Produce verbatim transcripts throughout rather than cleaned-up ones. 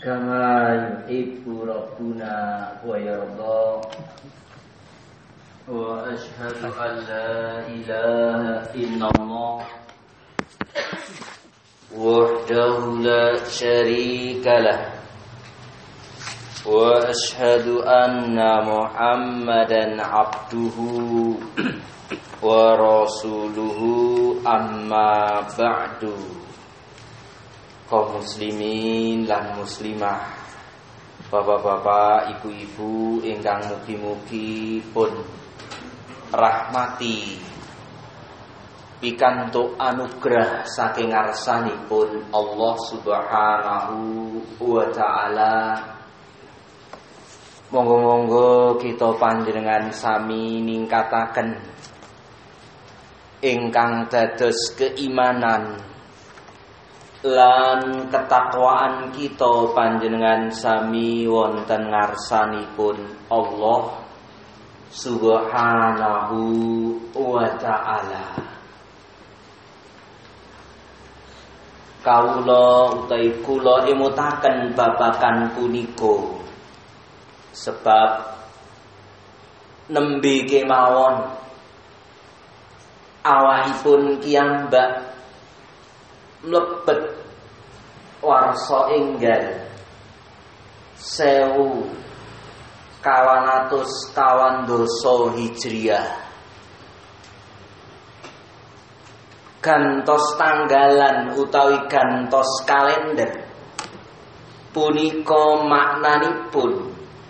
كما يحب ربنا ويرضى وأشهد أن لا إله إلا الله وحده لا شريك له وأشهد أن محمدا عبده ورسوله أما بعد. Kaum muslimin lan muslimah, bapak-bapak, ibu-ibu ingkang mugi-mugi pun rahmati pikantuk anugerah saking ngarsanipun Allah Subhanahu wa taala. Monggo-monggo kita panjenengan sami ningkataken ingkang dados keimanan lan ketakwaan kita panjenengan sami wonten ngarsanipun Allah Subhanahu wa ta'ala. Kawula utawi kula emutaken babakan punika sebab nembe kemawon awakipun kiyambak mlebet warsa enggal sewu kawan atus kawan doso hijriyah, gantos tanggalan utawi gantos kalender punika maknanipun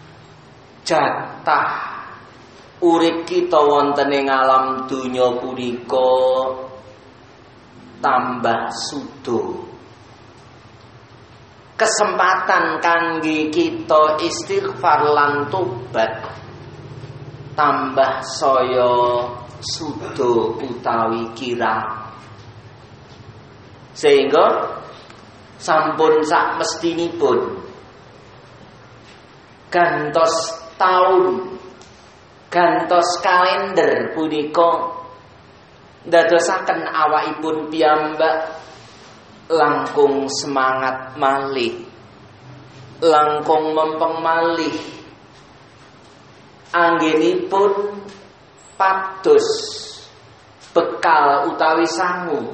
jatah urip kita wonten ing alam donya punika tambah sudo, kesempatan kangge kita istighfar lan tobat tambah saya sudo utawi kirang, sehingga sampun sak mestinipun gantos taun gantos kalender punika ndadosaken awakipun piyambak langkung semangat malih, langkung mempeng malih anggenipun pados bekal utawi sangu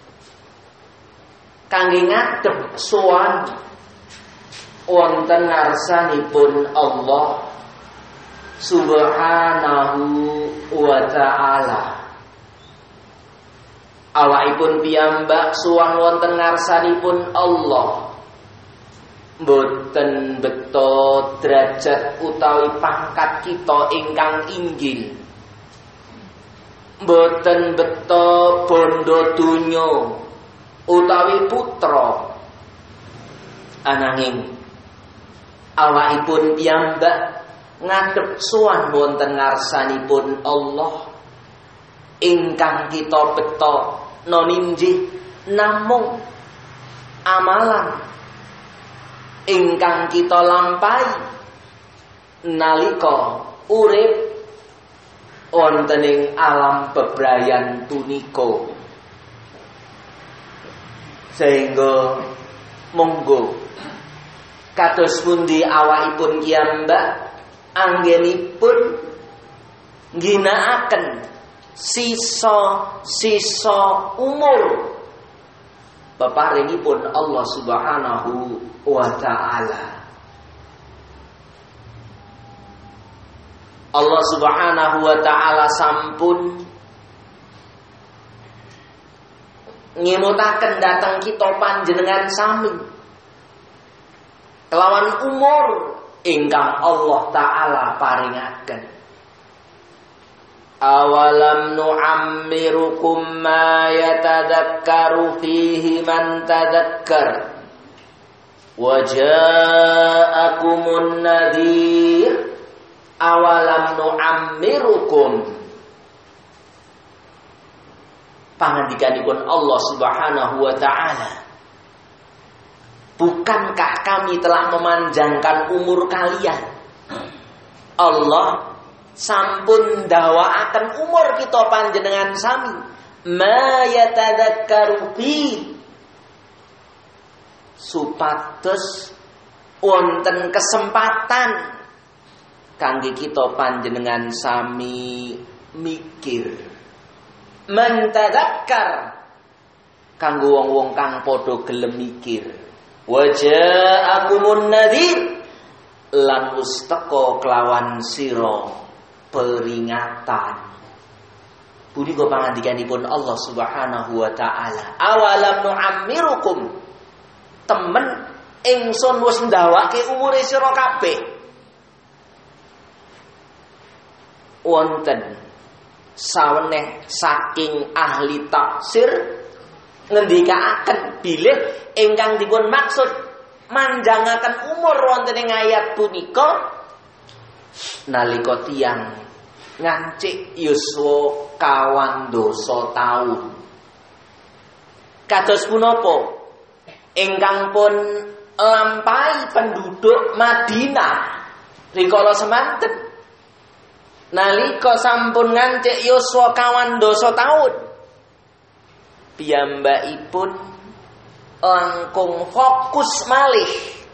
kangge ngadhep sowan wonten ngarsanipun Allah Subhanahu wa ta'ala. Awakipun piyambak sowan wonten ngarsanipun Allah mboten beto derajat utawi pangkat kita ingkang inggil, mboten beto bondo donya utawi putra, ananging awakipun piyambak ngadhep sowan wonten ngarsanipun Allah ingkang kita beto noninjih namung amalan ingkang kita lampahi nalika urip wonten ing alam bebrayan punika, sehingga monggo kados pundi awakipun kiyambak anggenipun ngginakaken sisa-sisa umur peparingipun Allah Subhanahu wa ta'ala. Allah Subhanahu wa ta'ala sampun ngemutaken dhateng kita panjenengan sami kelawan umur ingkang Allah ta'ala paringaken. Awalam nu'ammirukum ma yatadakkaru fihi man tadakkar wa ja'akumun nadhir. Awalam nu'ammirukum, pangandikanipun Allah Subhanahu wa ta'ala, bukankah kami telah memanjangkan umur kalian? Allah sampun dawaaken umur kita panjenengan sami ma yatadakkaru fi, supados wonten kesempatan kangge kita panjenengan sami mikir, mentadzakkar kanggo wong-wong kang padha gelem mikir. Wa ja'akumun nadhir, lan wis teka kelawan sira peringatan. Punika pangandikanipun Allah Subhanahu wa taala, awalam nu'ammirukum, temen ingsun wis ndawake umure sira kabeh. Wonten saweneh saking ahli tafsir ngendikaaken bilih ingkang dipun maksud manjangaken umur wonten ing ayat punika nalika tiyang ngancik yuswa kawan dosa taun. Kados punapa ingkang pun lampahi penduduk Madinah rikala semanten nalika sampun ngancik yuswa kawan dosa taun, piyambakipun langkung fokus malih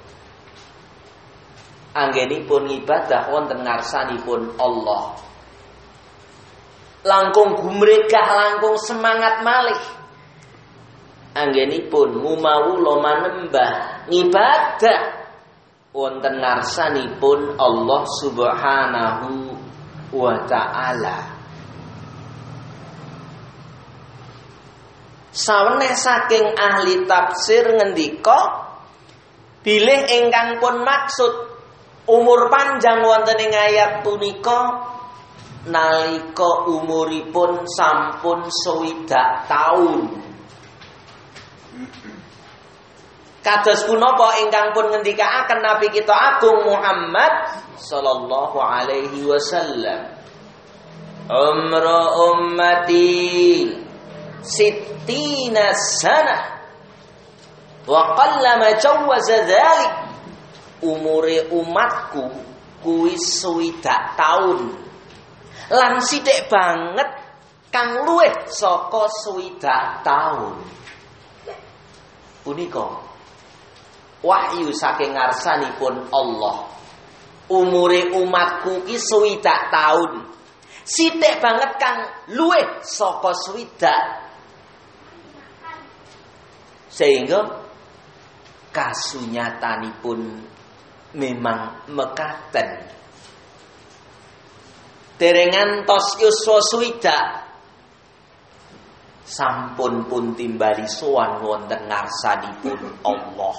anggenipun ibadah wonten ngarsanipun Allah. Langkung gumregah, langkung semangat malih anggenipun ngumawula manembah ngibadah wonten ngarsanipun Allah Subhanahu wa ta'ala. Saweneh saking ahli tafsir ngendika bilih ingkang pun maksud umur panjang wonten ing ayat punika nalika umuripun sampun swidak taun. Kados punapa ingkang pun ngendikaaken Nabi kita Agung Muhammad sallallahu alaihi wasallam, umru ummati sittina sanah wa qallama jawwaza dzalik, umure umatku kuwi swidak taun lan sithik banget kang luwih saka swidak taun. Punika wahyu saking ngarsanipun Allah. Umure umatku ki swidak taun. Sithik banget kang luwih saka swidak. Sehingga kasunyatanipun memang mekaten. Derengan tos yuswa swidak sampun pun timbali sowan wonten ngarsanipun Allah.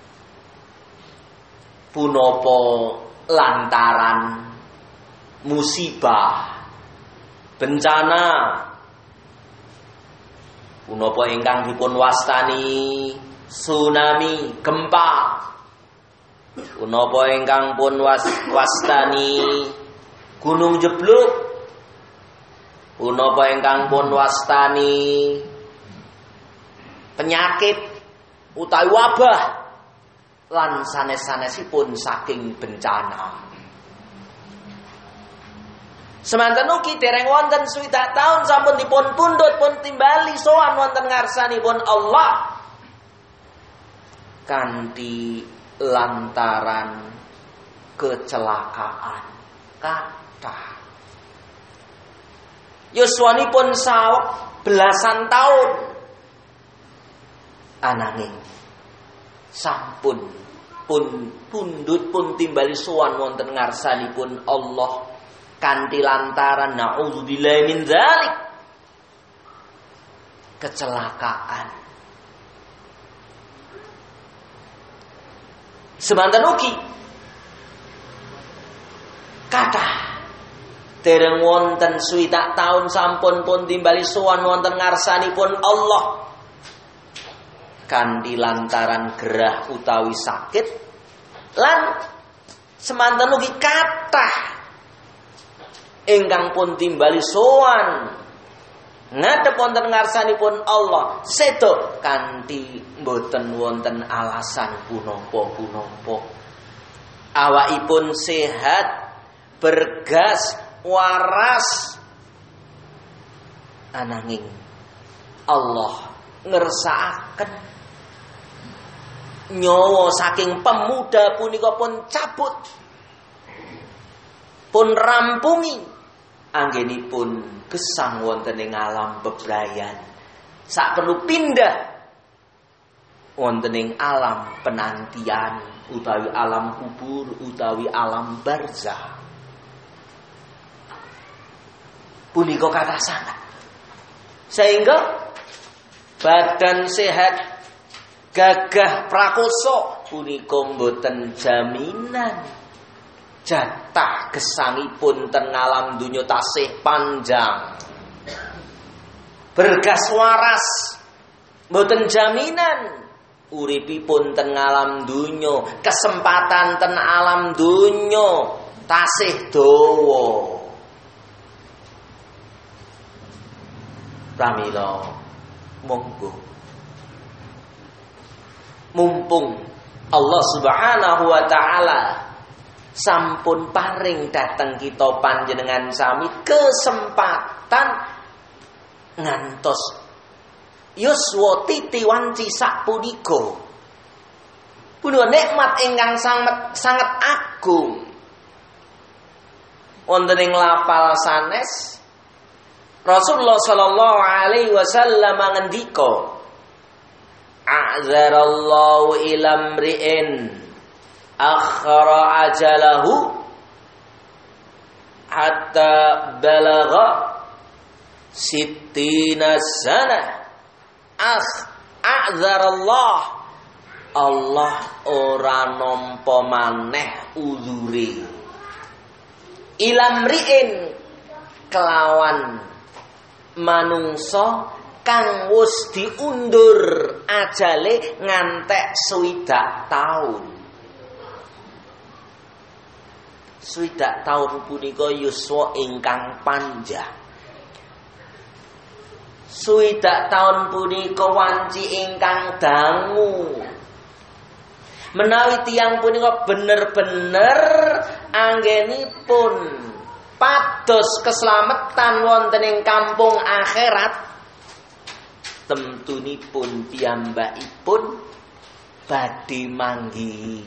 Punapa lantaran musibah, bencana, punapa ingkang dipun wastani tsunami, gempa, punapa ingkang pun was, wastani gunung jeblok, punapa ingkang pun wastani penyakit utawi wabah lan sanes-sanesipun saking bencana. Semanten ugi dereng wonten swidak taun sampun dipun pundhut pun timbali sowan wonten ngarsanipun Allah kanthi lantaran kecelakaan kathah. Yuswanipun saweg belasan taun ananging sampun pun pundhut pun timbali sowan wonten ngarsanipun Allah kanthi lantaran naudzubillahi min dzalik kecelakaan. Semanten ugi kathah dereng wonten swidak taun sampun pun timbali sowan wonten ngarsanipun Allah kanthi lantaran gerah utawi sakit lan semanten ugi kathah ingkang pun timbali sowan ngadhep wonten ngarsanipun Allah sedo kanthi mboten wonten alasan punapa-punapa, awakipun sehat, bergas, waras, ananging Allah ngersakaken nyawa saking pemuda punika pun cabut, pun rampungi, anggenipun gesang wonten ing alam bebrayan. Sak perlu pindah wonten ing alam penantian utawi alam kubur utawi alam barzah. Punika kathah sangat. Sehingga badan sehat gagah prakoso punika mboten jaminan jatah gesangipun ten alam donya tasih panjang. Bergas waras mboten jaminan uripipun ten alam donya, kesempatan ten alam donya tasih dawa. Pramila monggo mumpung Allah Subhanahu wa taala sampun paring dateng kita panjenengan sami kesempatan ngantos yuswa titi wanci sapunika. Punika nikmat ingkang sangat sangat agung. Wonten ing lafal sanes Rasulullah sallallahu alaihi wasallam ngendika, a'dzarallahu ila mri'in akhara ajalahu hatta balagha sittina sana. Akh a'dzarallah, Allah ora nampa maneh uzure ila mri'in kelawan manungsa kang wis diundur ajale ngantek swidak taun. Swidak taun punika yuswa ingkang panjang. Swidak taun punika wanci ingkang dangu. Menawi tiyang punika bener-bener anggenipun pados keselamatan wonten ing kampung akhirat, temtunipun piyambakipun badhe manggihi.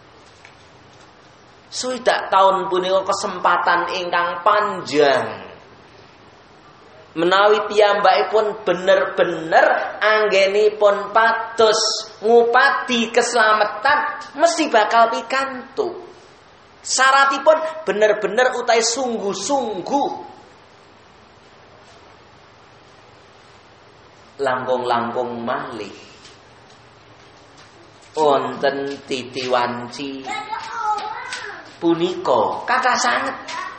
Swidak taun punika kesempatan ingkang panjang. Menawi piyambakipun bener-bener anggenipun pados ngupati keselamatan, mesti bakal pikantuk. Syaratipun bener-bener utai sungguh-sungguh. Langkung-langkung malih wonten titi wanci punika kathah sanget,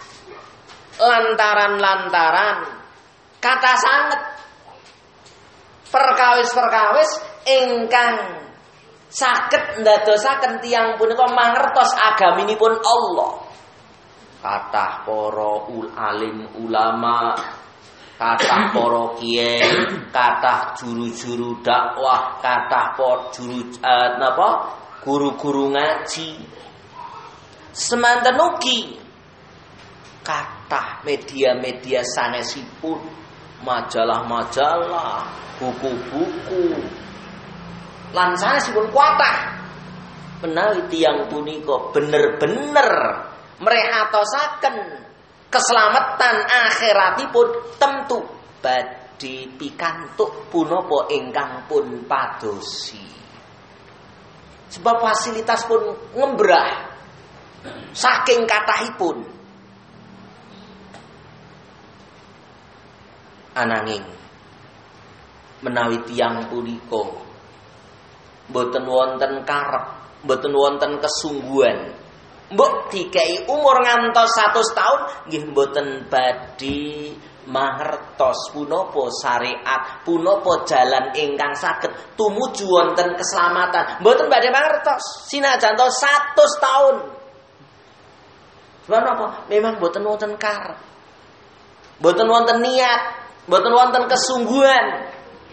lantaran-lantaran kathah sanget perkawis-perkawis ingkang saged ndadosaken tiyang punika mangertos agaminipun Allah. Kathah para alim ulama, kathah para kiai, kathah juru-juru dakwah, kathah para juru uh, napa guru-guru ngaji. Semanten ugi kathah media-media sanesipun, majalah-majalah, buku-buku lan sanesipun kuatah menawi tiyang punika bener-bener mrehatosaken keselamatan akhiratipun, tentu badhe pikantuk punapa ingkang pun padosi. Sebab fasilitas pun ngembrah saking kathahipun. Ananging menawi tiyang punika mboten wonten karep, mboten wonten kesungguhan, mbok dikai umur ngantos satus taun nggih mboten badhe mangertos punapa syariat, punapa jalan ingkang saged tumuju wonten keselamatan, mboten badhe mangertos sinajan to satus taun. Sebab napa? Memang mboten wonten karep, mboten wonten niat, mboten wonten kesungguhan.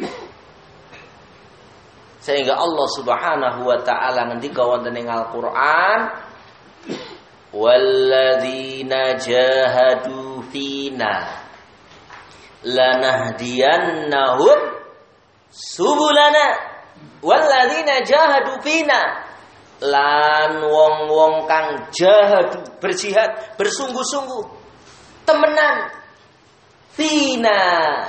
Sehingga Allah Subhanahu wa taala ngendika wonten ing Al-Qur'an, walladzina jahadu fina lanahdiyannahum subulana Walladzina jahadu fina, lan wong-wong kang jahadu berjihad bersungguh-sungguh temenan fina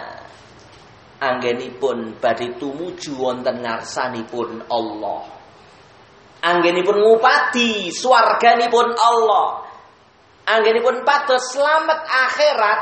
anggenipun badhe tumuju wonten ngarsanipun Allah, anggenipun ngupati swarganipun Allah, anggenipun pados slamet akhirat,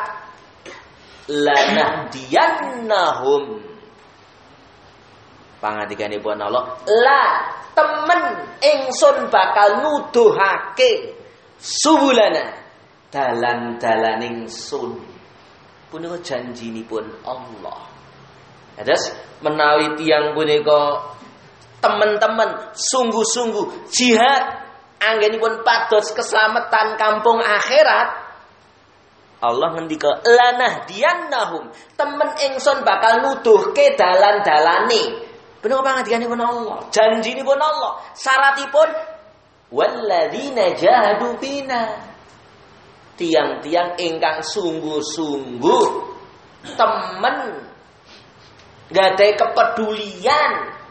lanahdiyannahum pangandikanipun Allah, la temen ingsun bakal nuduhake subulana dalan-dalan ingsun. Punika janjinipun Allah. Terus menawi tiyang punika teman-teman sungguh-sungguh jihad anggenipun pados keselamatan kampung akhirat, Allah ngendika lanahdiyannahum, temen ingsun bakal nuduhke dalan-dalane. Bener pangandikanipun Allah, janjinipun Allah, syaratipun walladzina jahadu fina, tiang-tiang ingkang sungguh-sungguh temen gadai kepedulian.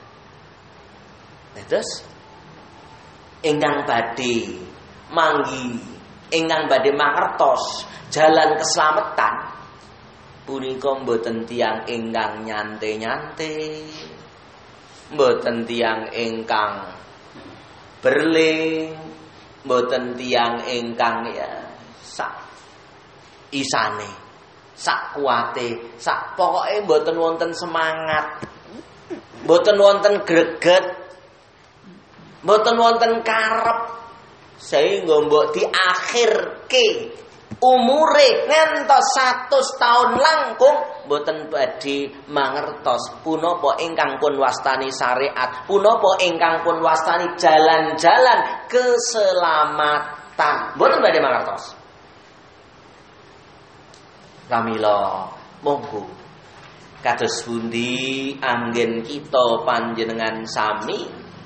Terus ingkang badhe manggi, ingkang badhe mangertos jalan keselamatan, punika mboten tiyang ingkang nyante-nyante, mboten tiyang ingkang berling, mboten tiyang ingkang ya sak isane, sak kuate, sak pokoke mboten wonten semangat, mboten wonten greget, mboten wonten karep, sehingga mbok diakhirke umure ngantos satus tahun langkung mboten badhe mangertos punapa ingkang pun wastani syariat, punapa ingkang pun wastani jalan-jalan keselamatan, mboten badhe mangertos. Pramila monggo kados pundi anggen kita panjenengan sami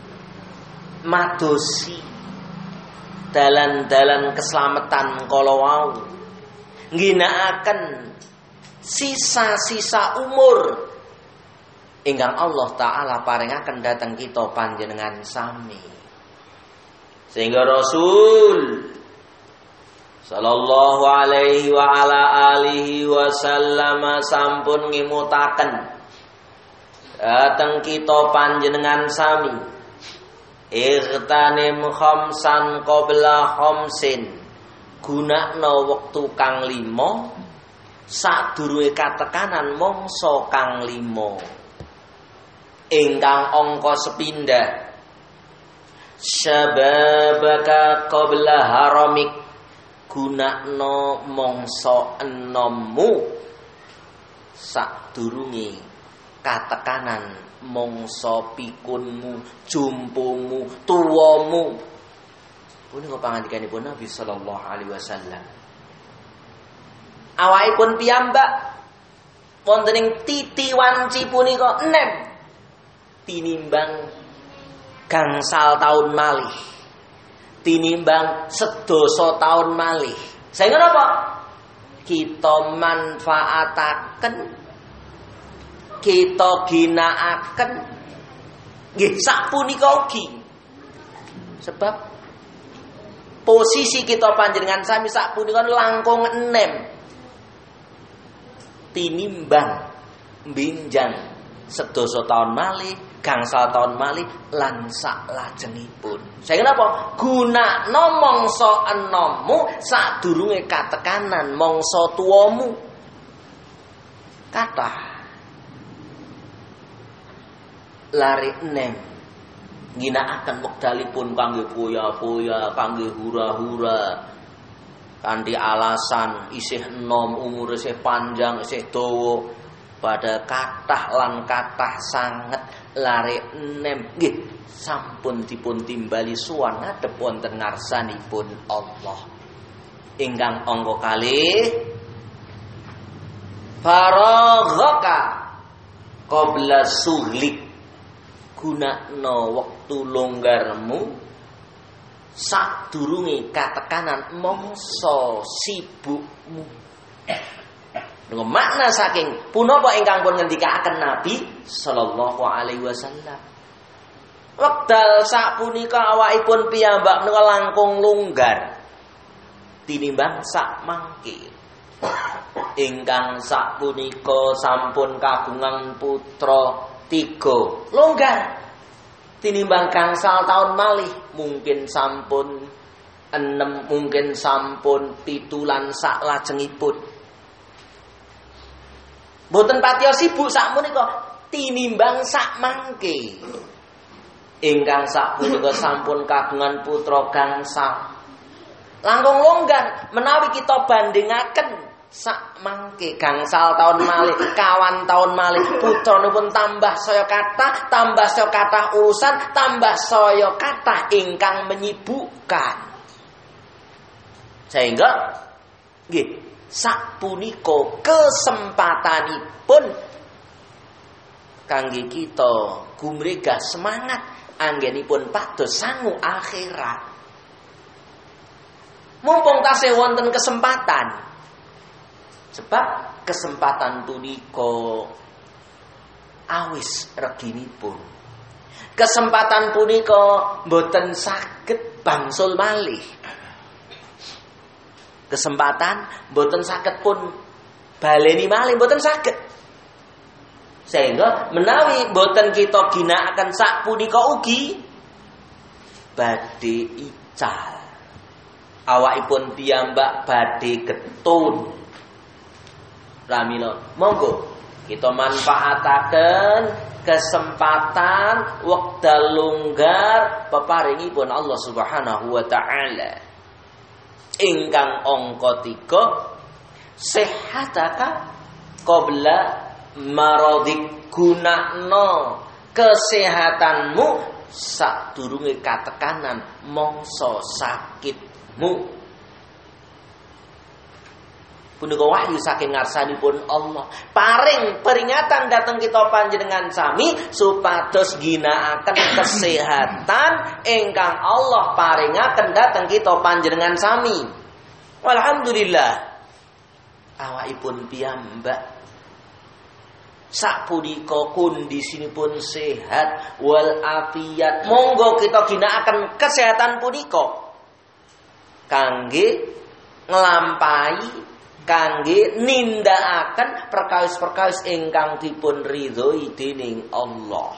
madosi dalan-dalan keselamatan kala wau, ngginakaken sisa-sisa umur ingkang Allah Ta'ala paringaken dhateng kita panjenengan sami. Sehingga Rasul sallallahu alaihi wa ala alihi wasallam sampun ngimutaken dhateng kita panjenengan sami, Ightanim khamsan qabla khamsin, gunakna wektu kang lima sadurunge katekanan mangsa kang lima. Ingkang angka sepindhah, syababaka qabla haramik, gunakna mangsa enommu sadurunge katekanan mangsa pikunmu, jumpumu, tuwamu. Punika pangandikanipun Nabi sallallahu alaihi wasallam. Awakipun piyambak wonten ing titi wanci punika enem tinimbang gangsal taun malih, tinimbang sedasa taun malih. Sehingga napa? Kita manfaataken, kita ginakaken nggih sapunika ugi. Sebab posisi kita panjenengan sami sapunika langkung enem tinimbang mbinjang sedasa taun malih, gangsal taun malih lan saklajengipun. Sehingga napa? Gunakna mangsa enommu sadurunge katekanan mangsa tuwamu. Kathah lari enem ngginakaken wekdalipun kangge poya-poya, kangge hura-hura, kanthi alasan isih enom, umur isih panjang, isih dawa, pada kathah lan kathah sanget lari enem nggih sampun dipun timbali suwan ngadhep wonten ngarsanipun Allah. Ingkang angka kalih, faraghaka qabla sughlik, gunakna wektu longgarmu sadurunge katekanan mangsa sibukmu. Dengan makna saking punapa ingkang pun ngendikaaken Nabi sallallahu alaihi wasallam, Wekdal sapunika awakipun piyambak menika langkung longgar tinimbang sak mangke. Ingkang sapunika sampun kagungan putra tiga longgar tinimbang gangsal taun malih, mungkin sampun enem, mungkin sampun pitulan sak lajengipun. Boten patiya sibuk sakmenika tinimbang sak mangke. Ingkang sapunika sampun kagungan putra gangsal langkung longgar menawi kita bandingaken sak mangke gangsal taun malih kawan taun malih putranipun tambah saya kathah, tambah saya kathah urusan, tambah saya kathah ingkang menyibukkan. Sehingga nggih sapunika kesempatanipun kangge kita gumregah semangat anggenipun pados sangu akhirat. Mumpung tasih wonten kesempatan, sebab kesempatan punika awis reginipun. Kesempatan punika boten saged bangsul malih. Kesempatan boten saged pun baleni malih, boten saged. Sehingga menawi boten kita ginakaken sapunika ugi badhe ical. Awakipun piyambak badhe getun. Lamila monggo kita manfaataken kesempatan wekdal longgar peparingipun Allah Subhanahu wa taala. Ingkang angka tiga, sehataka qabla maradik, gunakno kesehatanmu sadurunge katekanan mangsa sakitmu. Punika wahyu saking ngarsanipun Allah. Paring peringatan dateng kita panjenengan sami supados ginakaken kesehatan ingkang Allah paringaken dateng kita panjenengan sami. Walhamdulillah. Awakipun piyambak sapunika kondisinipun sehat wal afiat. Monggo kita ginakaken kesehatan punika kangge nglampahi, kangge nindakaken perkawis-perkawis ingkang dipun ridhoi dening Allah.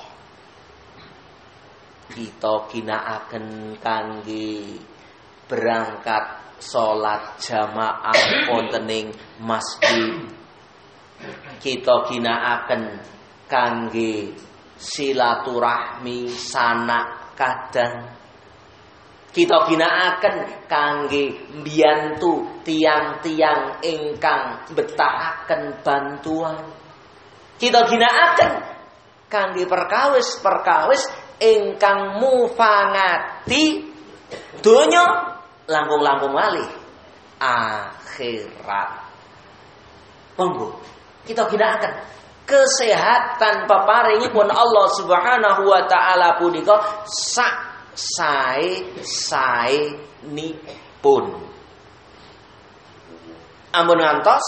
Kita ginakaken kangge berangkat salat jamaah wonten ing masjid. Kita ginakaken kangge silaturahmi sanak kadang. Kita ginakaken kangge mbiyantu tiang-tiang ingkang betahaken bantuan. Kita ginakaken kangge perkawis-perkawis ingkang mufangati donya langkung-langkung malih akhirat. Monggo kita ginakaken kesehatan peparingipun Allah Subhanahu wa taala punika sak sae-sae nipun. Ampun ngantos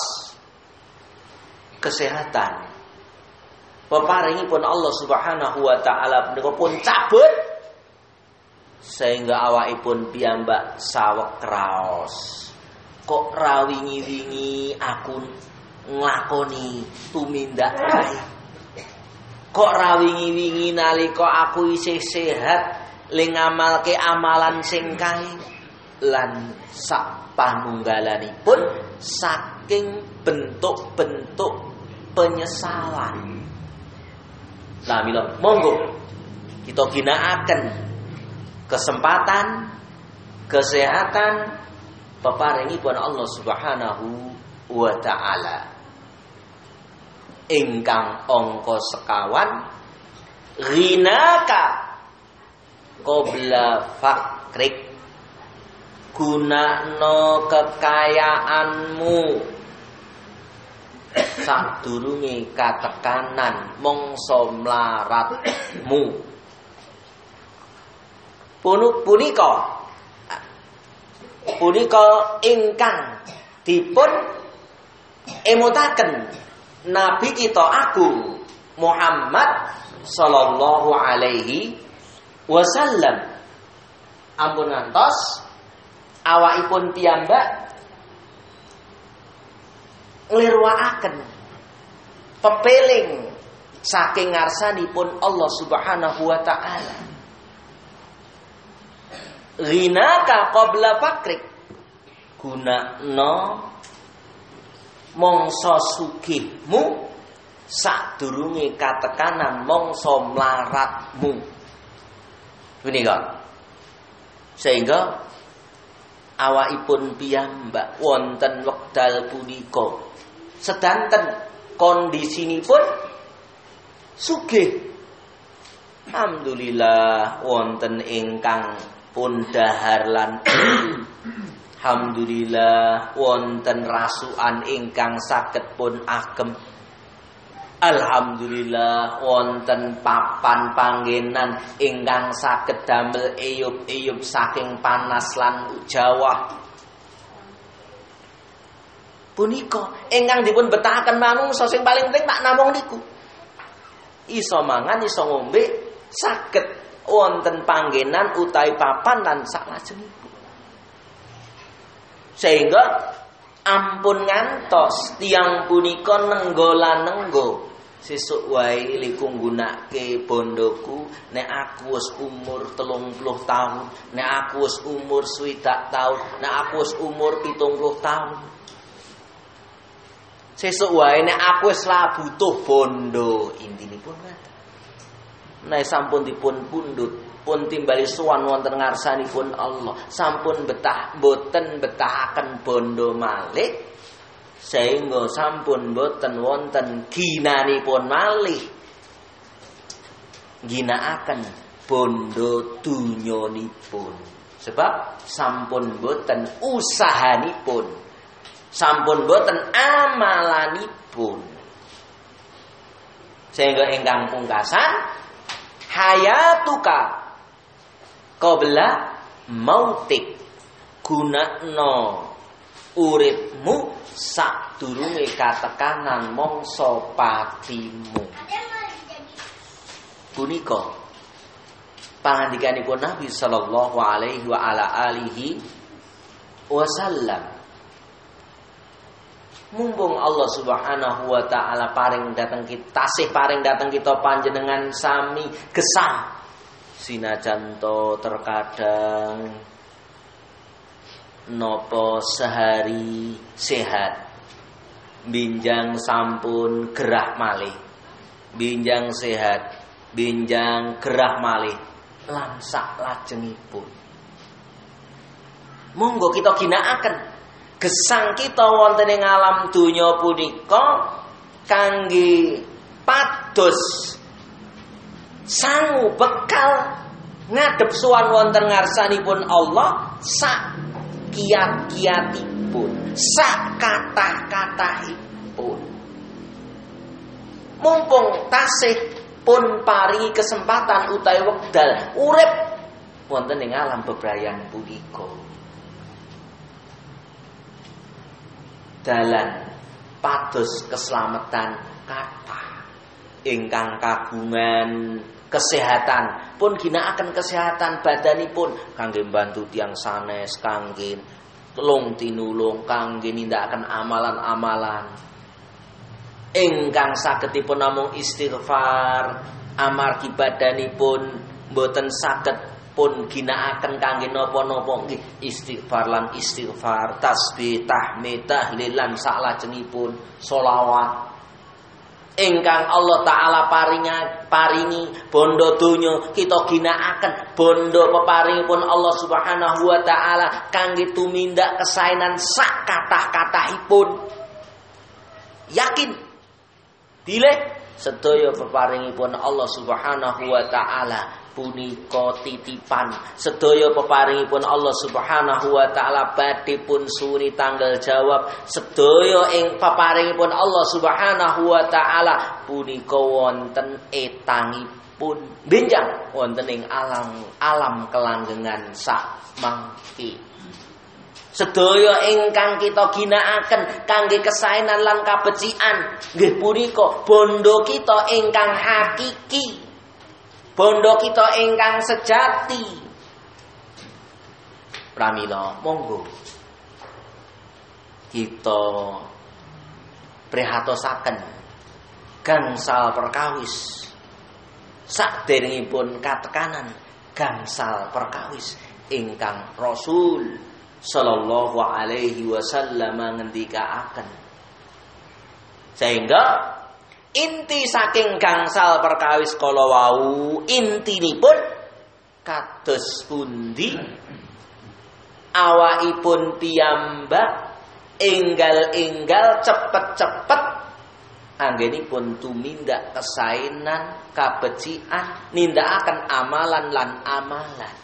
kesehatan peparingipun Allah Subhanahu wa taala punika pun cabut sehingga awakipun piyambak saweg kraos. Kok rawingi-wingi aku nglakoni tumindak kae. Kok rawingi-wingi nalika aku isih sehat ling ngamalke amalan sing kae lan sak panunggalanipun saking bentuk-bentuk penyesalan. Lah mila monggo kita ginakaken kesempatan kesehatan peparingipun Allah Subhanahu wa taala. Ingkang angka sekawan, ghinaka qabla fakrik, gunakno kekayaanmu sadurunge katekanan mangsa mlaratmu. Punika punika ingkang dipun emutaken Nabi kita agung Muhammad sallallahu alaihi wasallam. Ampun ngantos awakipun piyambak nglirwakaken pepeling saking ngarsanipun Allah Subhanahu wa taala. Ghinaka qabla fakrik, gunakno mangsa sugihmu sadurunge katekanan mangsa mlaratmu. Punika. Sehingga awakipun piyambak wonten wekdal punika sedanten kondisinipun sugih. Alhamdulillah wonten ingkang pun dahar lan alhamdulillah wonten rasukan ingkang saged pun agem. Alhamdulillah wonten papan panggenan ingkang saged damel eyup-eyup saking panas lan ujawah. Punika ingkang dipun betahaken manungsa sing paling penting tak namung niku. Iso mangan, iso ngombe, saged wonten panggenan utawi papan lan saklajengipun. Sehingga ampun ngantos tiyang punika nenggola-nenggo sesuk wae liku nggunakake bondoku nek aku wis umur telung puluh taun, nek aku wis umur swidak taun, nek aku wis umur pitung puluh taun. Sesuk wae nek aku wis la butuh bondo, intinipun ngoten. Nek sampun dipun pundhut, pun timbali sowan wonten ngarsanipun Allah, sampun betah boten betahaken bondo malih. Sehingga sampun boten wonten ginanipun malih ginakaken bondo dunyonipun. Sebab sampun boten usahanipun, sampun boten amalanipun. Sehingga ingkang pungkasan hayatuka qabla mautik, gunakno uripmu sadurunge katekanan mangsa patimu. Punika pangandikanipun Nabi sallallahu alaihi wa ala alihi wasallam. Mumpung Allah Subhanahu wa taala paring dateng kita, tasih paring dateng kita panjenengan sami gesang. Sinajan to terkadang nopo sehari sehat, binjang sampun gerah malih, binjang sehat, binjang gerah malih lan saklajengipun. Monggo kita ginakaken gesang kita wonten ing alam donya punika kangge pados sangu bekal ngadhep sowan wonten ngarsanipun Allah sak kiat-kiatipun, sak kathah-kathahipun. Mumpung tasih pun paringi kesempatan utawi wekdal urip wonten ing alam bebrayan punika. Dalan pados keselamatan kathah ingkang kagungan kesehatan pun ginakaken kesehatan badanipun kangge mbantu tiyang sanes, kangge tulung tinulung, kangge nindakaken amalan-amalan ingkang sagedipun namung istighfar amargi badanipun mboten saged pun ginakaken kangge napa-napa nggih istighfar lan istighfar, tasbih, tahmid, tahlil lan saklajengipun selawat ingkang Allah taala paringa paringi bondo donya kita ginakaken bondo peparingipun Allah Subhanahu wa taala kangge tumindak kesaenan sak kathah-kathahipun. Yakin bilih sedaya peparingipun Allah Subhanahu wa taala punika titipan, sedaya peparingipun Allah Subhanahu wa taala badhe pun suni tanggal jawab, sedaya ing peparingipun Allah Subhanahu wa taala punika wonten etangipun benjang wonten ing alam alam kelanggengan sak mangke. Sedaya ingkang kita ginakaken kangge kesaenan lan kabecikan nggih punika bondo kita ingkang hakiki. bondo kita ingkang sejati. Pramila monggo kita prihatosaken gangsal perkawis saderengipun katekanan gangsal perkawis ingkang Rasul sallallahu alaihi wasallam ngendikaaken. Sehingga inti saking gangsal perkawis kala wau intinipun kados pundi awakipun piyambak enggal-enggal cepet-cepet anggenipun tumindak kesaenan kabecikan nindakaken amalan lan amalan.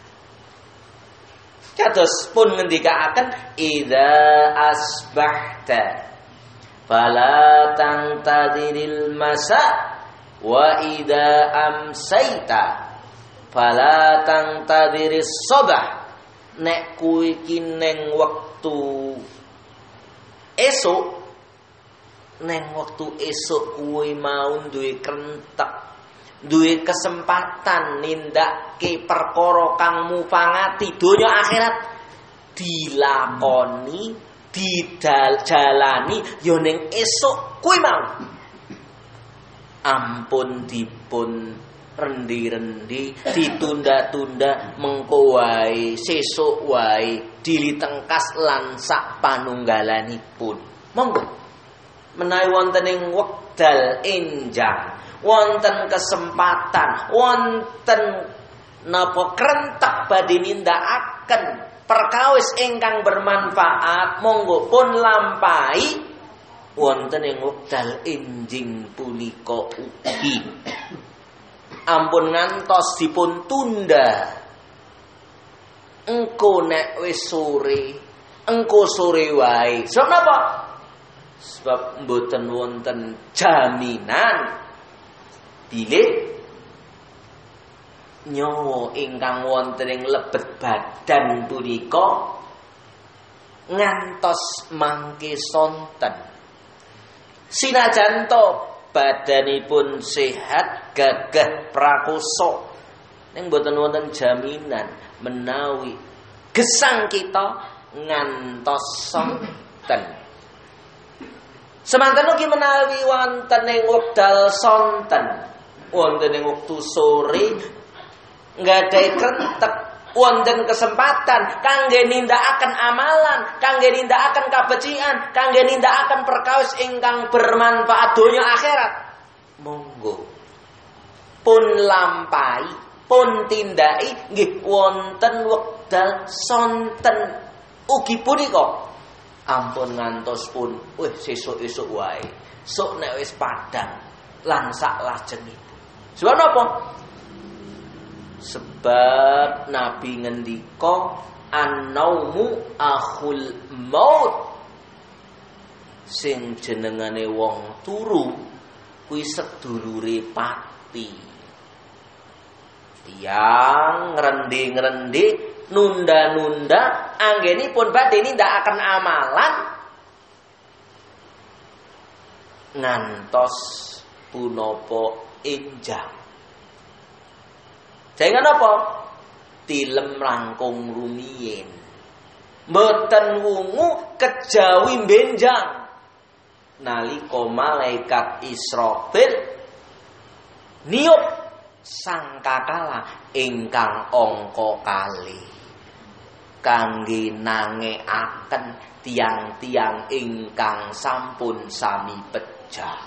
Kados pun ngendikaaken idza asbahta fala tangtadiril masa wa idza amsaita fala tangtadiris sabah. Nek kuwi iki ning wektu esuk, neng waktu esuk kuwi mau duwe krentek, duwe kesempatan nindake perkara kang mufangati donya akhirat, dilakoni, dijalani ya ning esuk kuwi mau. Ampun dipun rendi-rendi, ditunda-tunda, mengko wae, sesuk wae, dilitengkas lan sak panunggalanipun. Monggo menawi wonten ing wekdal enjang, wonten kesempatan, wonten napa krentek badhe nindakaken perkawis ingkang bermanfaat, monggo pun lampahi wonten ing wekdal enjing punika ugi. Ampun ngantos dipun tunda. Engko nek wis sore, engko sore wae. Sebab napa? Sebab mboten wonten jaminan bilih nyawa ingkang wonten ing lebet badan punika ngantos mangke sonten. Sinajan to badanipun sehat gagah prakoso ning mboten wonten jaminan menawi gesang kita ngantos sonten. Semanten ugi menawi wonten ing wekdal sonten, wonten ing wektu sore nggadahi krentek, wonten kesempatan kangge nindakaken amalan, kangge nindakaken kabecikan, kangge nindakaken perkawis ingkang bermanfaat donya akhirat. Monggo pun lampahi, pun tindaki nggih wonten wekdal sonten ugi punika. Ampun ngantos pun wis sesuk-esuk wae. Sok nek wis padang lan sak lajengipun. Sebab napa? Sebab Nabi ngendika an-naumu akhul maut. Sing jenengane wong turu kuwi sedulure pati. Tiyang ngrendhe-ngrendhe nunda-nunda anggenipun badhe nindakaken amalan ngantos punapa enjang. Jangan apa? Tilem langkung rumiyin. Mboten wungu kejawi benjang. Nalika malaikat Israfil niup sangkakala ingkang angka kalih kangge nangekaken tiang-tiang ingkang sampun sami pejah.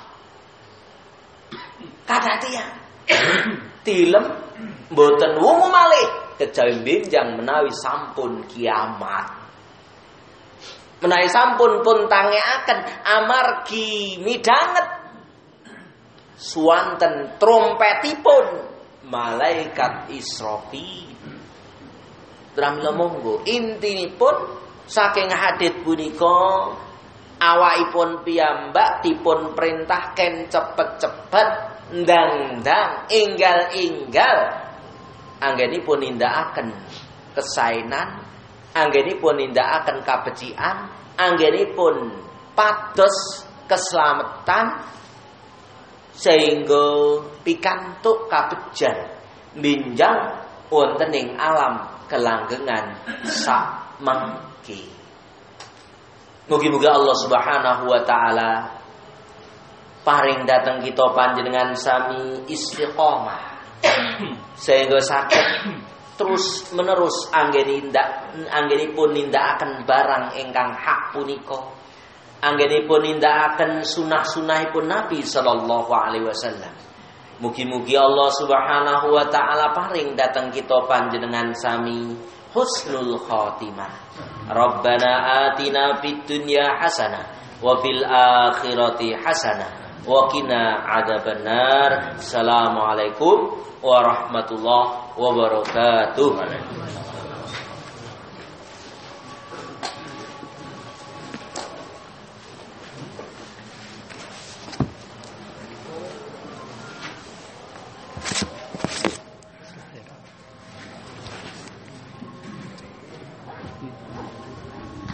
Kadatian tilem mboten wungu malih kejawi benjang menawi sampun kiamat. Menawi sampun pun tangekaken amargi midhanget suwanten trompetipun malaikat Israfil. Pramila monggo intinipun saking hadits punika awakipun piyambak dipun perintahken cepet-cepet ndang-ndang enggal-enggal anggenipun nindakaken kesaenan, anggenipun nindakaken kabecikan, anggenipun pados keselamatan sehingga pikantuk kabejan binjang wonten ing alam kelanggengan sak mangke. Mugi-mugi Allah Subhanahu wa taala paring dateng kita panjenengan sami istiqomah sehingga sakit terus menerus anggenindak anggenipun nindakaken barang ingkang hak punika, anggenipun nindakaken sunah-sunahipun Nabi sallallahu alaihi wasallam. Mugi-mugi Allah Subhanahu wa taala paring dateng kita panjenengan sami husnul khotimah. Rabbana atina fid dunya hasanah wa fil akhirati hasanah wa qina adzabannar. Assalamualaikum warahmatullahi wabarakatuh. Thank you.